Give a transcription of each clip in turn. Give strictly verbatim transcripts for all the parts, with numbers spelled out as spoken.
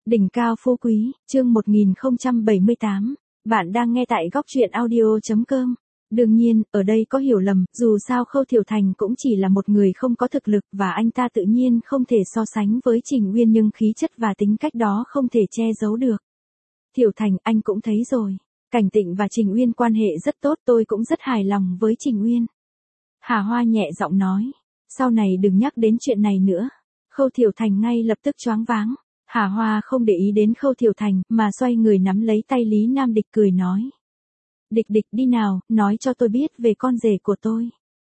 Đỉnh cao phú quý, chương một nghìn không trăm bảy mươi tám. Bạn đang nghe tại góc truyện audio chấm com. Đương nhiên, ở đây có hiểu lầm, dù sao Khâu Thiểu Thành cũng chỉ là một người không có thực lực và anh ta tự nhiên không thể so sánh với Trình Uyên, nhưng khí chất và tính cách đó không thể che giấu được. Thiểu Thành, anh cũng thấy rồi. Cảnh Tịnh và Trình Uyên quan hệ rất tốt, tôi cũng rất hài lòng với Trình Uyên. Hà Hoa nhẹ giọng nói. Sau này đừng nhắc đến chuyện này nữa. Khâu Thiểu Thành ngay lập tức choáng váng. Hà Hoa không để ý đến Khâu Thiểu Thành, mà xoay người nắm lấy tay Lý Nam Địch cười nói. Địch Địch đi nào, nói cho tôi biết về con rể của tôi.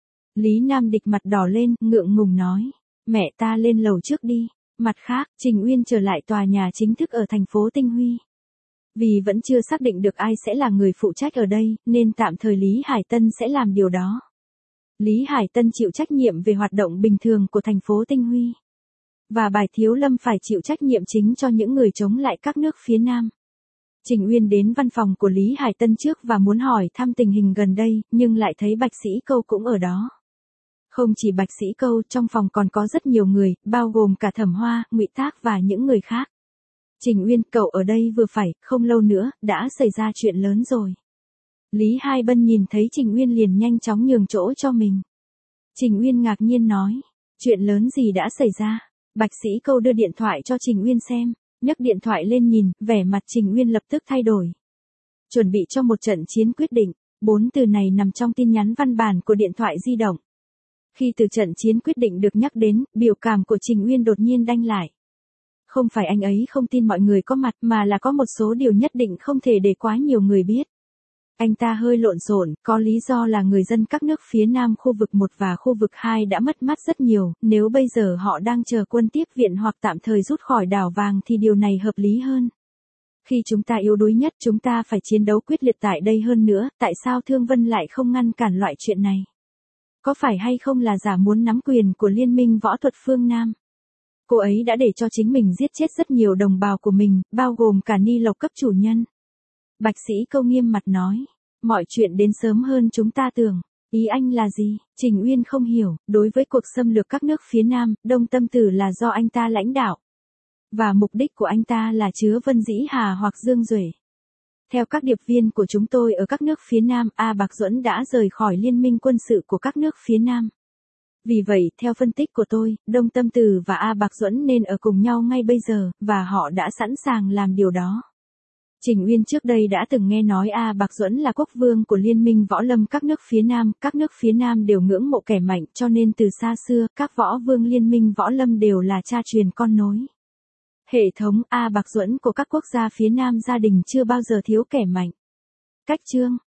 Lý Nam Địch mặt đỏ lên, ngượng ngùng nói. Mẹ ta lên lầu trước đi. Mặt khác, Trình Uyên trở lại tòa nhà chính thức ở thành phố Tinh Huy. Vì vẫn chưa xác định được ai sẽ là người phụ trách ở đây, nên tạm thời Lý Hải Tân sẽ làm điều đó. Lý Hải Tân chịu trách nhiệm về hoạt động bình thường của thành phố Tinh Huy. Và Bài Thiếu Lâm phải chịu trách nhiệm chính cho những người chống lại các nước phía Nam. Trình Uyên đến văn phòng của Lý Hải Tân trước và muốn hỏi thăm tình hình gần đây, nhưng lại thấy Bạch Sĩ Câu cũng ở đó. Không chỉ Bạch Sĩ Câu, trong phòng còn có rất nhiều người, bao gồm cả Thẩm Hoa, Ngụy Tác và những người khác. Trình Uyên, cậu ở đây vừa phải, không lâu nữa, đã xảy ra chuyện lớn rồi. Lý Hai Bân nhìn thấy Trình Uyên liền nhanh chóng nhường chỗ cho mình. Trình Uyên ngạc nhiên nói, chuyện lớn gì đã xảy ra? Bạch Sĩ Câu đưa điện thoại cho Trình Uyên xem, nhấc điện thoại lên nhìn, vẻ mặt Trình Uyên lập tức thay đổi. Chuẩn bị cho một trận chiến quyết định, bốn từ này nằm trong tin nhắn văn bản của điện thoại di động. Khi từ trận chiến quyết định được nhắc đến, biểu cảm của Trình Uyên đột nhiên đanh lại. Không phải anh ấy không tin mọi người có mặt, mà là có một số điều nhất định không thể để quá nhiều người biết. Anh ta hơi lộn xộn, có lý do là người dân các nước phía Nam khu vực một và khu vực hai đã mất mát rất nhiều, nếu bây giờ họ đang chờ quân tiếp viện hoặc tạm thời rút khỏi đảo vàng thì điều này hợp lý hơn. Khi chúng ta yếu đuối nhất, chúng ta phải chiến đấu quyết liệt tại đây hơn nữa, tại sao Thương Vân lại không ngăn cản loại chuyện này? Có phải hay không là giả muốn nắm quyền của Liên minh võ thuật phương Nam? Cô ấy đã để cho chính mình giết chết rất nhiều đồng bào của mình, bao gồm cả Ni Lộc cấp chủ nhân. Bạch Sĩ Câu nghiêm mặt nói, mọi chuyện đến sớm hơn chúng ta tưởng. Ý anh là gì? Trình Uyên không hiểu, đối với cuộc xâm lược các nước phía Nam, Đông Tâm Tử là do anh ta lãnh đạo. Và mục đích của anh ta là chứa Vân Dĩ Hà hoặc Dương Duệ. Theo các điệp viên của chúng tôi ở các nước phía Nam, A Bạc Duẫn đã rời khỏi liên minh quân sự của các nước phía Nam. Vì vậy, theo phân tích của tôi, Đông Tâm Tử và A Bạc Duẫn nên ở cùng nhau ngay bây giờ, và họ đã sẵn sàng làm điều đó. Trình Uyên trước đây đã từng nghe nói A Bạc Duẫn là quốc vương của Liên minh Võ Lâm các nước phía Nam, các nước phía Nam đều ngưỡng mộ kẻ mạnh, cho nên từ xa xưa, các võ vương Liên minh Võ Lâm đều là cha truyền con nối. Hệ thống A Bạc Duẫn của các quốc gia phía Nam gia đình chưa bao giờ thiếu kẻ mạnh. Cách chương,